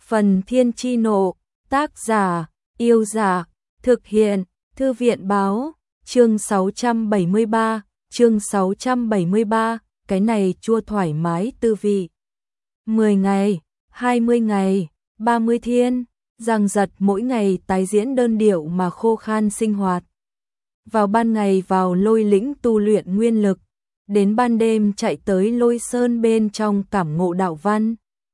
Phần Thiên Chi Nộ, tác giả, Yêu Giả, thực hiện, Thư viện Báo, chương 673, cái này chua thoải mái tư vị. 10 ngày, 20 ngày, 30 thiên, Giang Giật mỗi ngày tái diễn đơn điệu mà khô khan sinh hoạt. Vào ban ngày vào Lôi Lĩnh tu luyện nguyên lực, đến ban đêm chạy tới Lôi Sơn bên trong cảm ngộ đạo văn.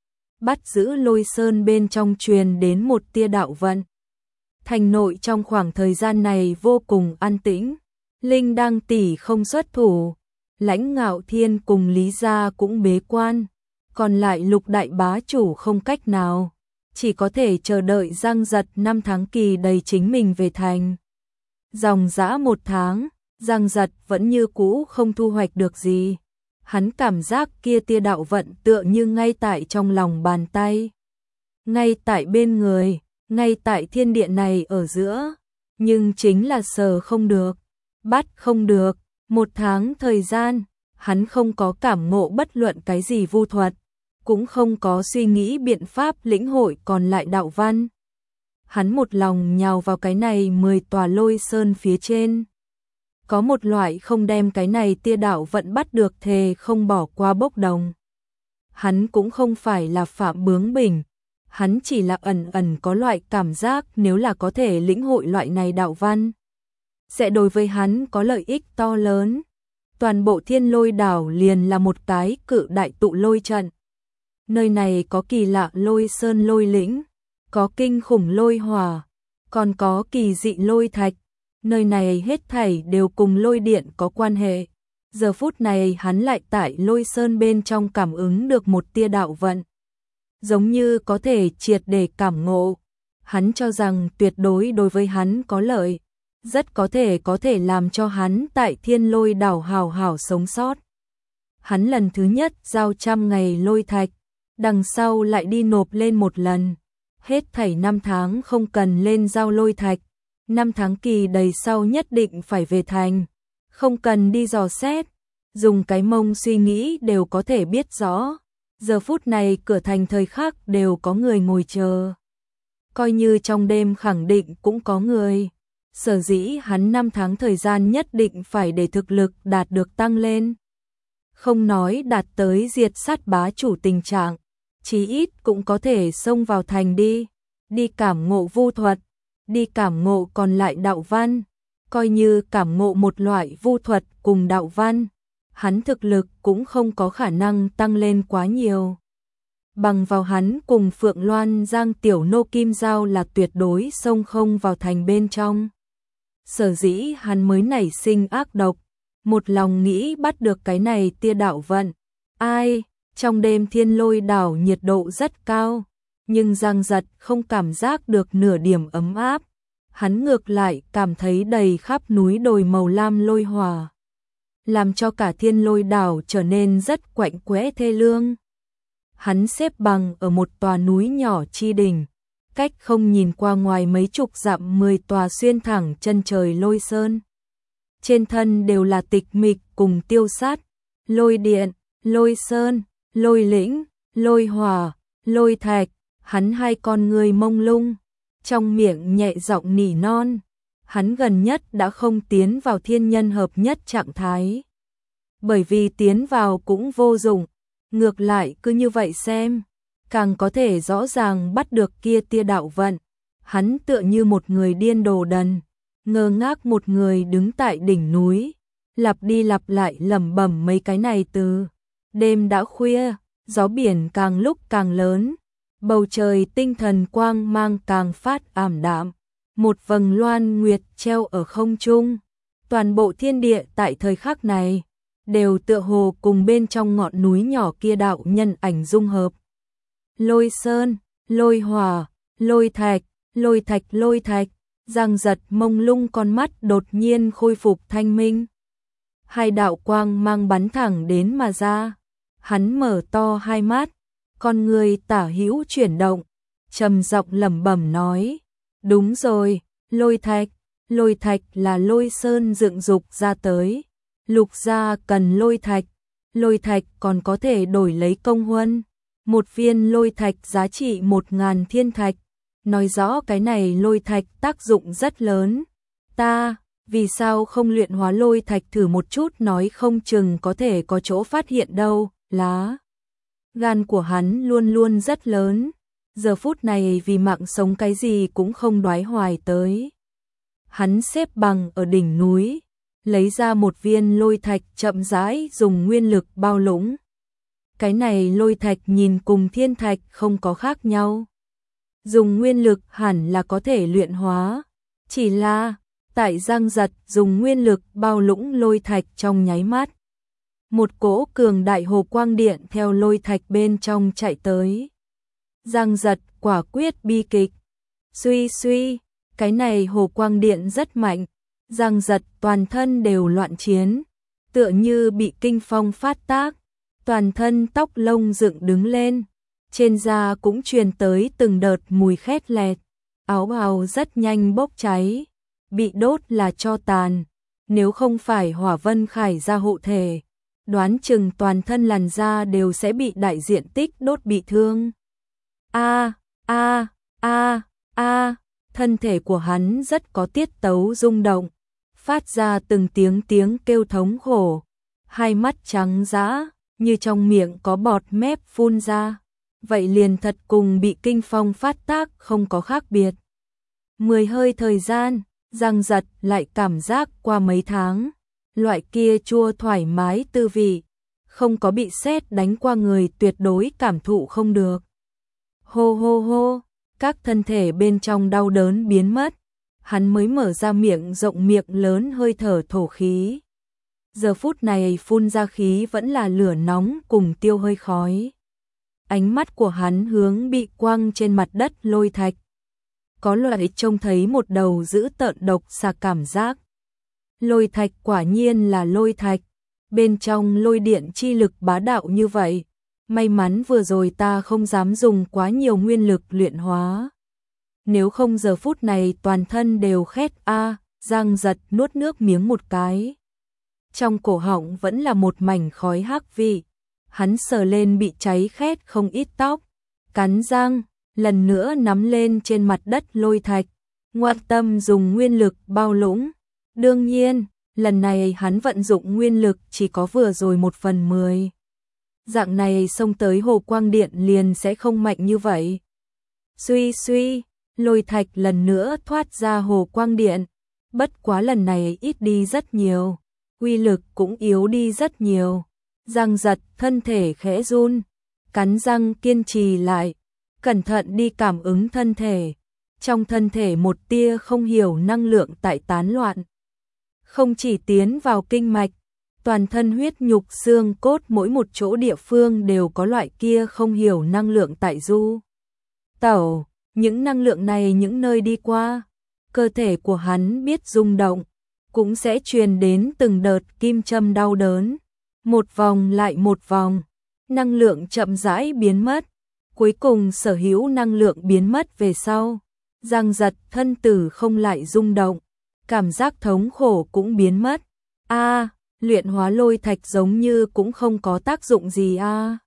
Bắt giữ Lôi Sơn bên trong truyền đến một tia đạo vận. Thành nội trong khoảng thời gian này vô cùng an tĩnh, Linh Đăng tỷ không xuất thủ, Lãnh Ngạo Thiên cùng Lý Gia cũng bế quan, còn lại Lục đại bá chủ không cách nào, chỉ có thể chờ đợi Giang Giật 5 tháng kỳ đầy chính mình về thành. Dòng dã 1 tháng, Giang Giật vẫn như cũ không thu hoạch được gì. Hắn cảm giác kia tia đạo vận tựa như ngay tại trong lòng bàn tay, ngay tại bên người, ngay tại thiên địa này ở giữa, nhưng chính là sờ không được, bắt không được. 1 tháng thời gian, hắn không có cảm ngộ bất luận cái gì vu thuật, cũng không có suy nghĩ biện pháp lĩnh hội còn lại đạo văn. Hắn một lòng nhào vào cái này 10 tòa Lôi Sơn phía trên. Có một loại không đem cái này tia đạo vận bắt được thề không bỏ qua bốc đồng. Hắn cũng không phải là phạm bướng bỉnh, hắn chỉ là ẩn ẩn có loại cảm giác nếu là có thể lĩnh hội loại này đạo văn, sẽ đối với hắn có lợi ích to lớn. Toàn bộ Thiên Lôi đảo liền là một cái cự đại tụ lôi trận. Nơi này có kỳ lạ Lôi Sơn lôi lĩnh, có kinh khủng lôi hỏa, còn có kỳ dị lôi thạch. Nơi này hết thảy đều cùng lôi điện có quan hệ. Giờ phút này hắn lại tại Lôi Sơn bên trong cảm ứng được một tia đạo vận, giống như có thể triệt để cảm ngộ. Hắn cho rằng tuyệt đối đối với hắn có lợi, rất có thể làm cho hắn tại Thiên Lôi đảo hào hào sống sót. Hắn lần thứ nhất giao 100 ngày lôi thạch, đằng sau lại đi nộp lên một lần. Hết thảy 5 tháng không cần lên giao lôi thạch. 5 tháng kỳ đầy sau nhất định phải về thành, không cần đi dò xét, dùng cái mông suy nghĩ đều có thể biết rõ. Giờ phút này cửa thành thời khắc đều có người ngồi chờ. Coi như trong đêm khẳng định cũng có người. Sở dĩ hắn 5 tháng thời gian nhất định phải để thực lực đạt được tăng lên. Không nói đạt tới diệt sát bá chủ tình trạng, chí ít cũng có thể xông vào thành đi cảm ngộ vu thuật, đi cảm ngộ còn lại đạo văn. Coi như cảm ngộ một loại vu thuật cùng đạo văn, hắn thực lực cũng không có khả năng tăng lên quá nhiều. Bằng vào hắn cùng Phượng Loan Giang Tiểu Nô Kim Giao là tuyệt đối xông không vào thành bên trong. Sở dĩ hắn mới nảy sinh ác độc, một lòng nghĩ bắt được cái này tia đạo vận. Ai, trong đêm Thiên Lôi đảo nhiệt độ rất cao, nhưng Giang Giật không cảm giác được nửa điểm ấm áp. Hắn ngược lại cảm thấy đầy khắp núi đồi màu lam lôi hỏa, làm cho cả Thiên Lôi đảo trở nên rất quạnh quẽ thê lương. Hắn xếp bằng ở một tòa núi nhỏ chi đỉnh, cách không nhìn qua ngoài mấy chục dặm 10 tòa xuyên thẳng chân trời Lôi Sơn. Trên thân đều là tịch mịch cùng tiêu sát, lôi điện, lôi sơn, lôi lĩnh, lôi hỏa, lôi thạch. Hắn hai con người mông lung, trong miệng nhẹ giọng nỉ non. Hắn gần nhất đã không tiến vào thiên nhân hợp nhất trạng thái, bởi vì tiến vào cũng vô dụng, ngược lại cứ như vậy xem, càng có thể rõ ràng bắt được kia tia đạo vận. Hắn tựa như một người điên đồ đần, ngơ ngác một người đứng tại đỉnh núi, lặp đi lặp lại lẩm bẩm mấy cái này từ. Đêm đã khuya, gió biển càng lúc càng lớn, bầu trời tinh thần quang mang càng phát ảm đạm, một vầng loan nguyệt treo ở không trung. Toàn bộ thiên địa tại thời khắc này đều tựa hồ cùng bên trong ngọn núi nhỏ kia đạo nhân ảnh dung hợp. Lôi sơn, lôi hỏa, lôi thạch, lôi thạch, lôi thạch. Giang Giật mông lung con mắt đột nhiên khôi phục thanh minh. Hai đạo quang mang bắn thẳng đến mà ra. Hắn mở to hai mắt, con người tả hữu chuyển động, trầm giọng lẩm bẩm nói: "Đúng rồi, lôi thạch là Lôi Sơn dựng dục ra tới. Lục gia cần lôi thạch còn có thể đổi lấy công huân. Một viên lôi thạch giá trị 1000 thiên thạch, nói rõ cái này lôi thạch tác dụng rất lớn. Vì sao không luyện hóa lôi thạch thử một chút, nói không chừng có thể có chỗ phát hiện đâu. Lá gan của hắn luôn luôn rất lớn, giờ phút này vì mạng sống cái gì cũng không đoái hoài tới. Hắn xếp bằng ở đỉnh núi, lấy ra một viên lôi thạch chậm rãi dùng nguyên lực bao lũng. Cái này lôi thạch nhìn cùng thiên thạch không có khác nhau. Dùng nguyên lực hẳn là có thể luyện hóa, chỉ là tại Giang Giật dùng nguyên lực bao lũng lôi thạch trong nháy mắt. Một cỗ cường đại hồ quang điện theo lôi thạch bên trong chạy tới. Giang Giật quả quyết bi kịch. Suy, cái này hồ quang điện rất mạnh. Giang Giật toàn thân đều loạn chiến, tựa như bị kinh phong phát tác, toàn thân tóc lông dựng đứng lên, trên da cũng truyền tới từng đợt mùi khét lẹt, áo bào rất nhanh bốc cháy, bị đốt là tro tàn, nếu không phải Hỏa Vân Khải ra hộ thể, đoán chừng toàn thân làn da đều sẽ bị đại diện tích đốt bị thương. Thân thể của hắn rất có tiết tấu rung động, phát ra từng tiếng kêu thống khổ, hai mắt trắng dã, như trong miệng có bọt mép phun ra, vậy liền thật cùng bị kinh phong phát tác không có khác biệt. 10 hơi thời gian, Giang Giật lại cảm giác qua mấy tháng, loại kia chua thoải mái tư vị, không có bị sét đánh qua người tuyệt đối cảm thụ không được. Hô, các thân thể bên trong đau đớn biến mất, hắn mới mở ra miệng rộng miệng lớn hơi thở thổ khí. Giờ phút này phun ra khí vẫn là lửa nóng cùng tiêu hơi khói. Ánh mắt của hắn hướng bị quăng trên mặt đất lôi thạch. Có loại trông thấy một đầu dữ tợn độc xà cảm giác. Lôi thạch quả nhiên là lôi thạch, bên trong lôi điện chi lực bá đạo như vậy. May mắn vừa rồi ta không dám dùng quá nhiều nguyên lực luyện hóa. Nếu không giờ phút này toàn thân đều khét. Giang Giật nuốt nước miếng một cái. Trong cổ họng vẫn là một mảnh khói hắc vị. Hắn sờ lên bị cháy khét không ít tóc. Cắn răng, lần nữa nắm lên trên mặt đất lôi thạch. Ngoan tâm dùng nguyên lực bao lũng. Đương nhiên, lần này hắn vận dụng nguyên lực chỉ có vừa rồi 1/10. Dạng này xông tới hồ quang điện liền sẽ không mạnh như vậy. Suy, lôi thạch lần nữa thoát ra hồ quang điện. Bất quá lần này ít đi rất nhiều, uy lực cũng yếu đi rất nhiều. Giang Giật thân thể khẽ run, cắn răng kiên trì lại, cẩn thận đi cảm ứng thân thể. Trong thân thể một tia không hiểu năng lượng tại tán loạn. Không chỉ tiến vào kinh mạch, toàn thân huyết nhục xương cốt mỗi một chỗ địa phương đều có loại kia không hiểu năng lượng tại du tẩu. Những năng lượng này những nơi đi qua, cơ thể của hắn biết rung động, cũng sẽ truyền đến từng đợt kim châm đau đớn. Một vòng lại một vòng, năng lượng chậm rãi biến mất. Cuối cùng sở hữu năng lượng biến mất về sau, Giang Giật thân tử không lại rung động, cảm giác thống khổ cũng biến mất. Luyện hóa lôi thạch giống như cũng không có tác dụng gì.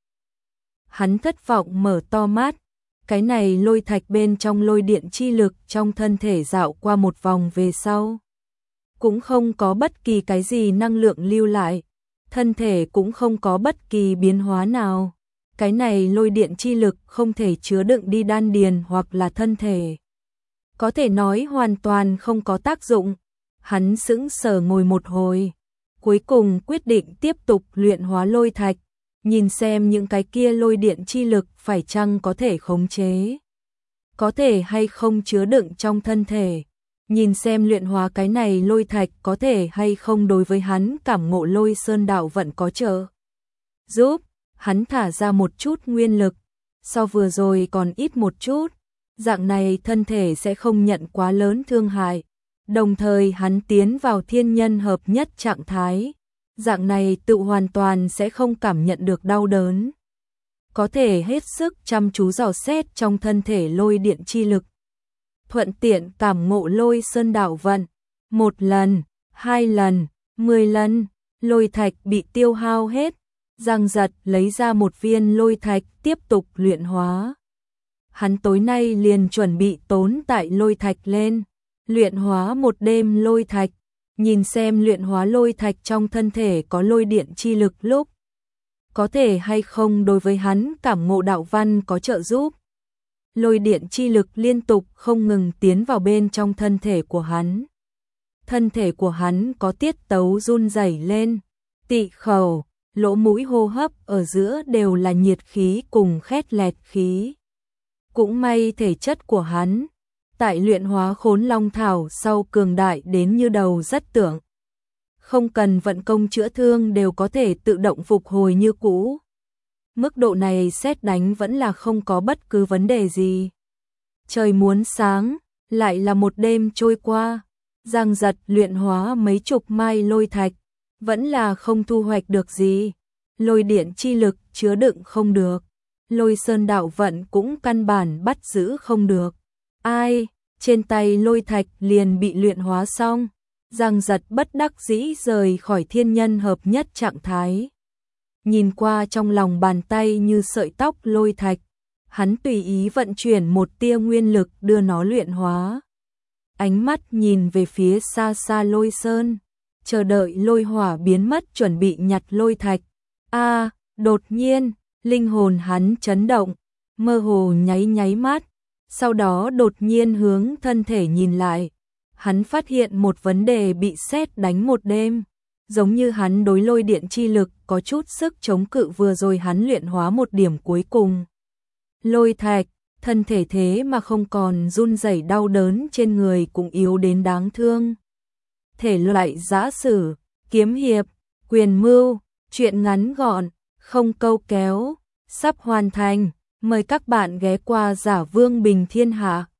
Hắn thất vọng mở to mắt, cái này lôi thạch bên trong lôi điện chi lực trong thân thể dạo qua một vòng về sau. Cũng không có bất kỳ cái gì năng lượng lưu lại, thân thể cũng không có bất kỳ biến hóa nào. Cái này lôi điện chi lực không thể chứa đựng đi đan điền hoặc là thân thể. Có thể nói hoàn toàn không có tác dụng. Hắn sững sờ ngồi một hồi, cuối cùng quyết định tiếp tục luyện hóa lôi thạch, nhìn xem những cái kia lôi điện chi lực phải chăng có thể khống chế, có thể hay không chứa đựng trong thân thể, nhìn xem luyện hóa cái này lôi thạch có thể hay không đối với hắn cảm ngộ lôi sơn đạo vận có trợ giúp. Hắn thả ra một chút nguyên lực, so vừa rồi còn ít một chút, dạng này thân thể sẽ không nhận quá lớn thương hại. Đồng thời hắn tiến vào thiên nhân hợp nhất trạng thái, dạng này tự hoàn toàn sẽ không cảm nhận được đau đớn. Có thể hết sức chăm chú dò xét trong thân thể lôi điện chi lực. Thuận tiện cảm ngộ lôi sơn đạo vận. 1 lần, 2 lần, 10 lần, lôi thạch bị tiêu hao hết. Giang Giật lấy ra một viên lôi thạch tiếp tục luyện hóa. Hắn tối nay liền chuẩn bị tốn tại lôi thạch lên, luyện hóa một đêm lôi thạch, nhìn xem luyện hóa lôi thạch trong thân thể có lôi điện chi lực lúc có thể hay không đối với hắn cảm ngộ đạo văn có trợ giúp. Lôi điện chi lực liên tục không ngừng tiến vào bên trong thân thể của hắn. Thân thể của hắn có tiết tấu run rẩy lên, tị khẩu, lỗ mũi hô hấp ở giữa đều là nhiệt khí cùng khét lẹt khí. Cũng may thể chất của hắn, tại luyện hóa Khốn Long Thảo sau cường đại đến như đầu rất tưởng. Không cần vận công chữa thương đều có thể tự động phục hồi như cũ. Mức độ này sét đánh vẫn là không có bất cứ vấn đề gì. Trời muốn sáng, lại là một đêm trôi qua. Giang Giật luyện hóa mấy chục mai lôi thạch, vẫn là không thu hoạch được gì. Lôi điện chi lực chứa đựng không được. Lôi sơn đạo vận cũng căn bản bắt giữ không được. Ai, trên tay lôi thạch liền bị luyện hóa xong. Giang Giật bất đắc dĩ rời khỏi thiên nhân hợp nhất trạng thái. Nhìn qua trong lòng bàn tay như sợi tóc lôi thạch, hắn tùy ý vận chuyển một tia nguyên lực đưa nó luyện hóa. Ánh mắt nhìn về phía xa xa lôi sơn, chờ đợi lôi hỏa biến mất chuẩn bị nhặt lôi thạch. Đột nhiên, linh hồn hắn chấn động, mơ hồ nháy mắt, sau đó đột nhiên hướng thân thể nhìn lại. Hắn phát hiện một vấn đề bị sét đánh một đêm, giống như hắn đối lôi điện chi lực có chút sức chống cự vừa rồi hắn luyện hóa một điểm cuối cùng. Lôi thạch, thân thể thế mà không còn run rẩy đau đớn trên người cũng yếu đến đáng thương. Thể loại giã sử, kiếm hiệp, quyền mưu, truyện ngắn gọn, không câu kéo, sắp hoàn thành. Mời các bạn ghé qua Giả Vương Bình Thiên Hạ.